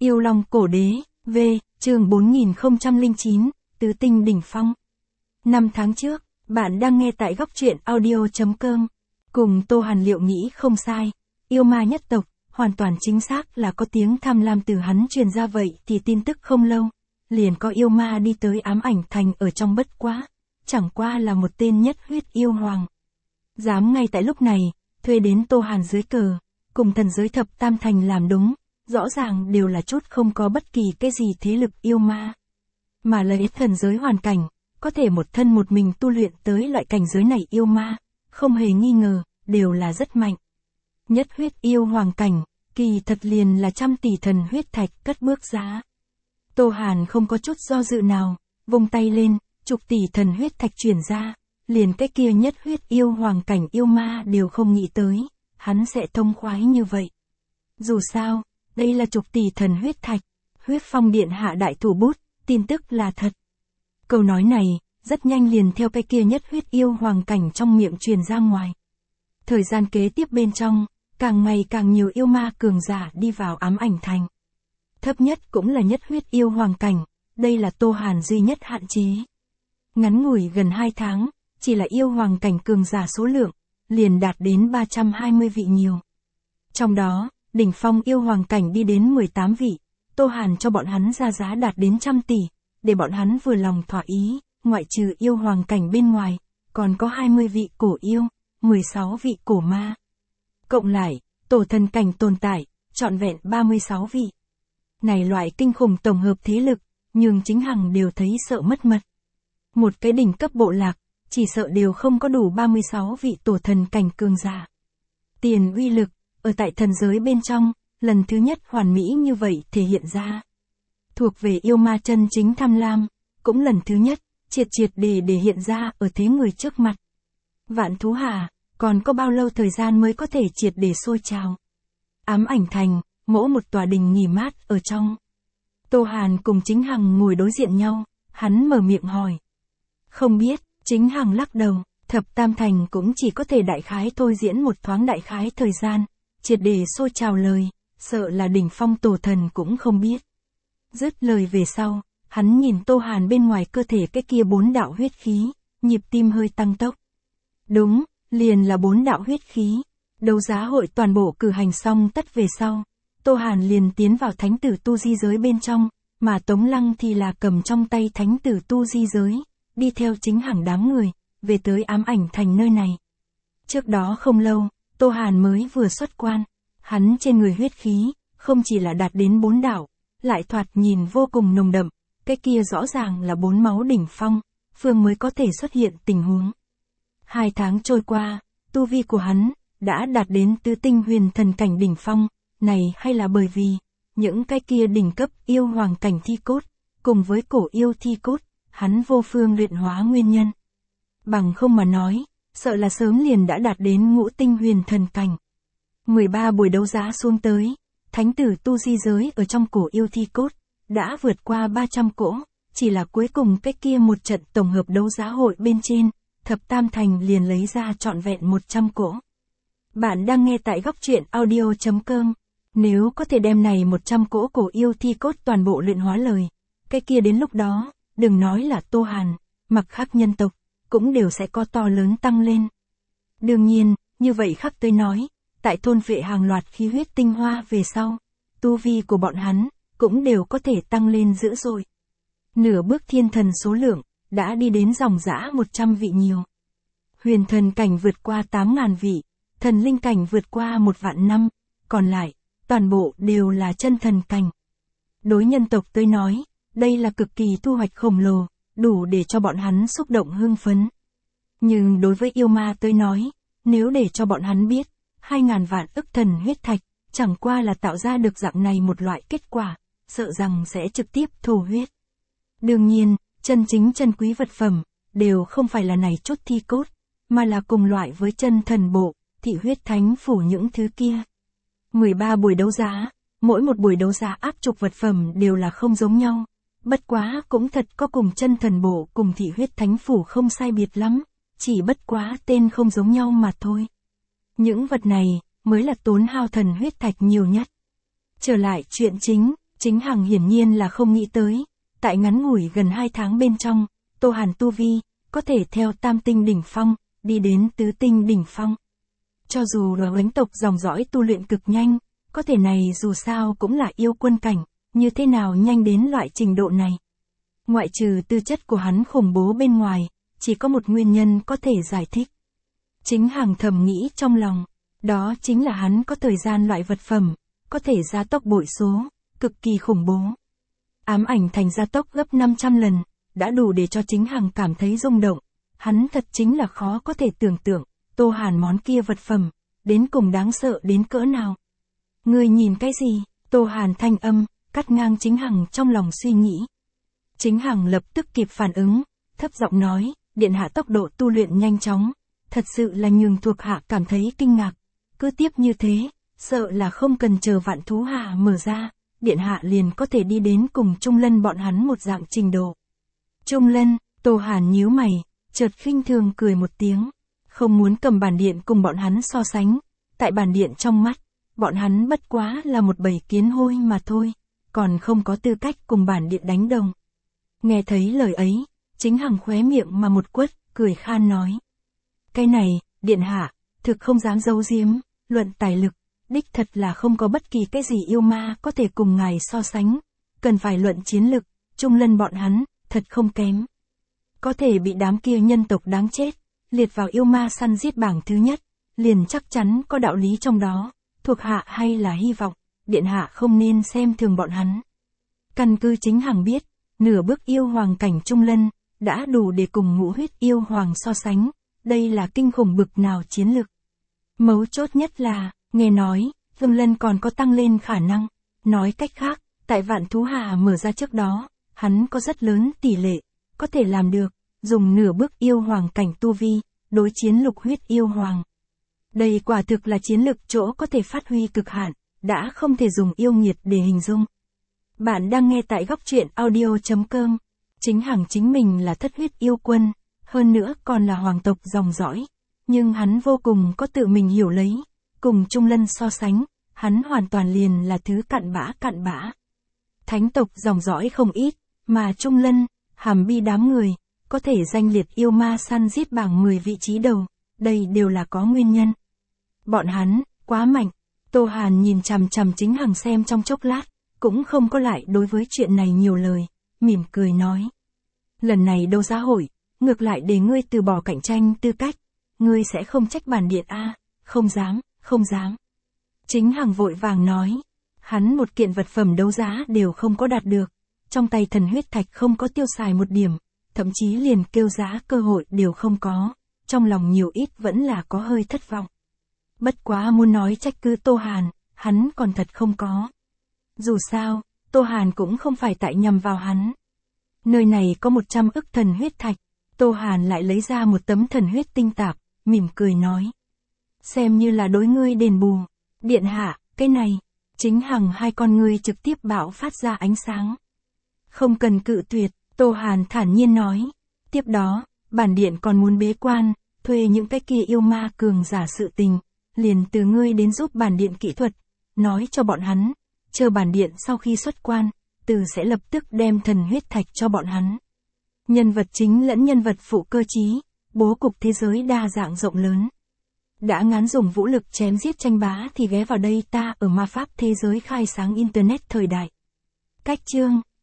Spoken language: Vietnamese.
Yêu Long Cổ Đế, V, chương 4009, Tứ Tinh Đỉnh Phong. 5 tháng trước, bạn đang nghe tại góc truyện audio.com. Cùng Tô Hàn liệu nghĩ không sai, yêu ma nhất tộc, hoàn toàn chính xác là có tiếng tham lam từ hắn truyền ra vậy thì tin tức không lâu, liền có yêu ma đi tới Ám Ảnh Thành ở trong bất quá, chẳng qua là một tên nhất huyết yêu hoàng. Dám ngay tại lúc này, thuê đến Tô Hàn dưới cờ, cùng thần giới thập tam thành làm đúng, rõ ràng đều là chút không có bất kỳ cái gì thế lực yêu ma. Mà lấy thần giới hoàn cảnh, có thể một thân một mình tu luyện tới loại cảnh giới này yêu ma, không hề nghi ngờ, đều là rất mạnh. Nhất huyết yêu hoàng cảnh, kỳ thật liền là 100 tỷ thần huyết thạch cất bước giá. Tô Hàn không có chút do dự nào, vung tay lên, chục tỷ thần huyết thạch chuyển ra, liền cái kia nhất huyết yêu hoàng cảnh yêu ma đều không nghĩ tới, hắn sẽ thông khoái như vậy. Dù sao, đây là chục tỷ thần huyết thạch, Huyết Phong Điện hạ đại thủ bút, tin tức là thật. Câu nói này, rất nhanh liền theo cái kia nhất huyết yêu hoàng cảnh trong miệng truyền ra ngoài. Thời gian kế tiếp bên trong, càng ngày càng nhiều yêu ma cường giả đi vào Ám Ảnh Thành. Thấp nhất cũng là nhất huyết yêu hoàng cảnh, đây là Tô Hàn duy nhất hạn chế. Ngắn ngủi gần 2 tháng, chỉ là yêu hoàng cảnh cường giả số lượng, liền đạt đến 320 vị nhiều. Trong đó, đỉnh phong yêu hoàng cảnh đi đến 18 vị, Tô Hàn cho bọn hắn ra giá đạt đến 100 tỷ, để bọn hắn vừa lòng thỏa ý, ngoại trừ yêu hoàng cảnh bên ngoài, còn có 20 vị cổ yêu, 16 vị cổ ma. Cộng lại, tổ thần cảnh tồn tại, trọn vẹn 36 vị. Này loại kinh khủng tổng hợp thế lực, nhưng chính Hằng đều thấy sợ mất mật. Một cái đỉnh cấp bộ lạc, chỉ sợ đều không có đủ 36 vị tổ thần cảnh cường giả. Tiền uy lực, ở tại thần giới bên trong, lần thứ nhất hoàn mỹ như vậy thể hiện ra. Thuộc về yêu ma chân chính tham lam, cũng lần thứ nhất, triệt để hiện ra ở thế người trước mặt. Vạn thú hà, còn có bao lâu thời gian mới có thể triệt để sôi trào. Ám Ảnh Thành, mỗi một tòa đình nghỉ mát ở trong. Tô Hàn cùng Chính Hằng ngồi đối diện nhau, hắn mở miệng hỏi. Không biết, Chính Hằng lắc đầu, thập tam thành cũng chỉ có thể đại khái thôi diễn một thoáng đại khái thời gian, triệt để sôi trào lời, sợ là đỉnh phong tổ thần cũng không biết. Dứt lời về sau, hắn nhìn Tô Hàn bên ngoài cơ thể cái kia 4 đạo huyết khí, nhịp tim hơi tăng tốc. Đúng, liền là 4 đạo huyết khí. Đấu giá hội toàn bộ cử hành xong tất về sau, Tô Hàn liền tiến vào thánh tử tu di giới bên trong, mà Tống Lăng thì là cầm trong tay thánh tử tu di giới, đi theo Chính Hằng đám người, về tới Ám Ảnh Thành nơi này. Trước đó không lâu, Tô Hàn mới vừa xuất quan, hắn trên người huyết khí, không chỉ là đạt đến 4 đạo, lại thoạt nhìn vô cùng nồng đậm, cái kia rõ ràng là 4 máu đỉnh phong, phương mới có thể xuất hiện tình huống. 2 tháng trôi qua, tu vi của hắn, đã đạt đến tứ tinh huyền thần cảnh đỉnh phong, này hay là bởi vì, những cái kia đỉnh cấp yêu hoàng cảnh thi cốt, cùng với cổ yêu thi cốt, hắn vô phương luyện hóa nguyên nhân. Bằng không mà nói, sợ là sớm liền đã đạt đến ngũ tinh huyền thần cảnh. 13 buổi đấu giá xuống tới, thánh tử tu di giới ở trong cổ yêu thi cốt, đã vượt qua 300 cỗ, chỉ là cuối cùng cái kia một trận tổng hợp đấu giá hội bên trên, thập tam thành liền lấy ra trọn vẹn 100 cỗ. Bạn đang nghe tại góc truyện audio.com, nếu có thể đem này 100 cỗ cổ yêu thi cốt toàn bộ luyện hóa lời, cái kia đến lúc đó, đừng nói là Tô Hàn, mặc khác nhân tộc, cũng đều sẽ có to lớn tăng lên. Đương nhiên, như vậy khắc tới nói, tại thôn vệ hàng loạt khí huyết tinh hoa về sau, tu vi của bọn hắn, cũng đều có thể tăng lên dữ dội. Nửa bước thiên thần số lượng, đã đi đến dòng dã 100 vị nhiều. Huyền thần cảnh vượt qua 8.000 vị, thần linh cảnh vượt qua 1 vạn năm, còn lại, toàn bộ đều là chân thần cảnh. Đối nhân tộc tới nói, đây là cực kỳ thu hoạch khổng lồ, đủ để cho bọn hắn xúc động hưng phấn. Nhưng đối với yêu ma tới nói, nếu để cho bọn hắn biết, 2.000 vạn ức thần huyết thạch, chẳng qua là tạo ra được dạng này một loại kết quả, sợ rằng sẽ trực tiếp thổ huyết. Đương nhiên, chân chính chân quý vật phẩm, đều không phải là này chút thi cốt, mà là cùng loại với chân thần bộ, thị huyết thánh phủ những thứ kia. 13 buổi đấu giá, mỗi một buổi đấu giá áp trục vật phẩm đều là không giống nhau, bất quá cũng thật có cùng chân thần bộ cùng thị huyết thánh phủ không sai biệt lắm, chỉ bất quá tên không giống nhau mà thôi. Những vật này, mới là tốn hao thần huyết thạch nhiều nhất. Trở lại chuyện chính, Chính Hằng hiển nhiên là không nghĩ tới, tại ngắn ngủi gần 2 tháng bên trong, Tô Hàn tu vi, có thể theo tam tinh đỉnh phong, đi đến tứ tinh đỉnh phong. Cho dù là lãnh tộc dòng dõi tu luyện cực nhanh, có thể này dù sao cũng là yêu quân cảnh, như thế nào nhanh đến loại trình độ này. Ngoại trừ tư chất của hắn khủng bố bên ngoài, chỉ có một nguyên nhân có thể giải thích. Chính Hằng thầm nghĩ trong lòng, đó chính là hắn có thời gian loại vật phẩm, có thể gia tốc bội số, cực kỳ khủng bố. Ám ảnh thành gia tốc gấp 500 lần, đã đủ để cho chính Hằng cảm thấy rung động. Hắn thật chính là khó có thể tưởng tượng, Tô Hàn món kia vật phẩm, đến cùng đáng sợ đến cỡ nào. Ngươi nhìn cái gì? Tô Hàn thanh âm, cắt ngang chính Hằng trong lòng suy nghĩ. Chính Hằng lập tức kịp phản ứng, thấp giọng nói, điện hạ tốc độ tu luyện nhanh chóng, thật sự là nhường thuộc hạ cảm thấy kinh ngạc. Cứ tiếp như thế, sợ là không cần chờ vạn thú hạ mở ra, điện hạ liền có thể đi đến cùng Trung Lân bọn hắn một dạng trình độ. Trung Lân, Tô Hàn nhíu mày, chợt khinh thường cười một tiếng, không muốn cầm bản điện cùng bọn hắn so sánh, tại bản điện trong mắt, bọn hắn bất quá là một bầy kiến hôi mà thôi, còn không có tư cách cùng bản điện đánh đồng. Nghe thấy lời ấy, chính Hằng khóe miệng mà một quất, cười khan nói. Cái này, điện hạ, thực không dám giấu giếm, luận tài lực, đích thật là không có bất kỳ cái gì yêu ma có thể cùng ngài so sánh, cần phải luận chiến lực, Trung Lân bọn hắn, thật không kém. Có thể bị đám kia nhân tộc đáng chết, liệt vào yêu ma săn giết bảng thứ nhất, liền chắc chắn có đạo lý trong đó, thuộc hạ hay là hy vọng, điện hạ không nên xem thường bọn hắn. Căn cứ chính Hằng biết, nửa bước yêu hoàng cảnh Trung Lân, đã đủ để cùng ngũ huyết yêu hoàng so sánh, đây là kinh khủng bực nào chiến lực. Mấu chốt nhất là, nghe nói, Trung Lân còn có tăng lên khả năng, nói cách khác, tại vạn thú hà mở ra trước đó, hắn có rất lớn tỷ lệ, có thể làm được, dùng nửa bước yêu hoàng cảnh tu vi, đối chiến lục huyết yêu hoàng. Đây quả thực là chiến lực chỗ có thể phát huy cực hạn, đã không thể dùng yêu nghiệt để hình dung. Bạn đang nghe tại góc truyện audio.com. Chính Hằng chính mình là thất huyết yêu quân, hơn nữa còn là hoàng tộc dòng dõi, nhưng hắn vô cùng có tự mình hiểu lấy, cùng Trung Lân so sánh, hắn hoàn toàn liền là thứ cặn bã. Thánh tộc dòng dõi không ít, mà Trung Lân, Hàm Bi đám người, có thể danh liệt yêu ma săn giết bảng 10 vị trí đầu, đây đều là có nguyên nhân. Bọn hắn, quá mạnh, Tô Hàn nhìn chằm chằm chính Hằng xem trong chốc lát, cũng không có lại đối với chuyện này nhiều lời, mỉm cười nói. Lần này đấu giá hội, ngược lại để ngươi từ bỏ cạnh tranh tư cách, ngươi sẽ không trách bản điện a? Không dám. Chính Hằng vội vàng nói, hắn một kiện vật phẩm đấu giá đều không có đạt được, trong tay thần huyết thạch không có tiêu xài một điểm, thậm chí liền kêu giá cơ hội đều không có, trong lòng nhiều ít vẫn là có hơi thất vọng. Bất quá muốn nói trách cứ Tô Hàn, hắn còn thật không có. Dù sao, Tô Hàn cũng không phải tại nhằm vào hắn. Nơi này có 100 ức thần huyết thạch, Tô Hàn lại lấy ra một tấm thần huyết tinh tạp, mỉm cười nói. Xem như là đối ngươi đền bù, điện hạ, cái này, chính Hằng hai con ngươi trực tiếp bạo phát ra ánh sáng. Không cần cự tuyệt, Tô Hàn thản nhiên nói. Tiếp đó, bản điện còn muốn bế quan, thuê những cái kia yêu ma cường giả sự tình, liền từ ngươi đến giúp bản điện kỹ thuật, nói cho bọn hắn, chờ bản điện sau khi xuất quan, từ sẽ lập tức đem thần huyết thạch cho bọn hắn. Nhân vật chính lẫn nhân vật phụ cơ trí, bố cục thế giới đa dạng rộng lớn. Đã ngán dùng vũ lực chém giết tranh bá thì ghé vào đây ta ở ma pháp thế giới khai sáng internet thời đại. Cách chương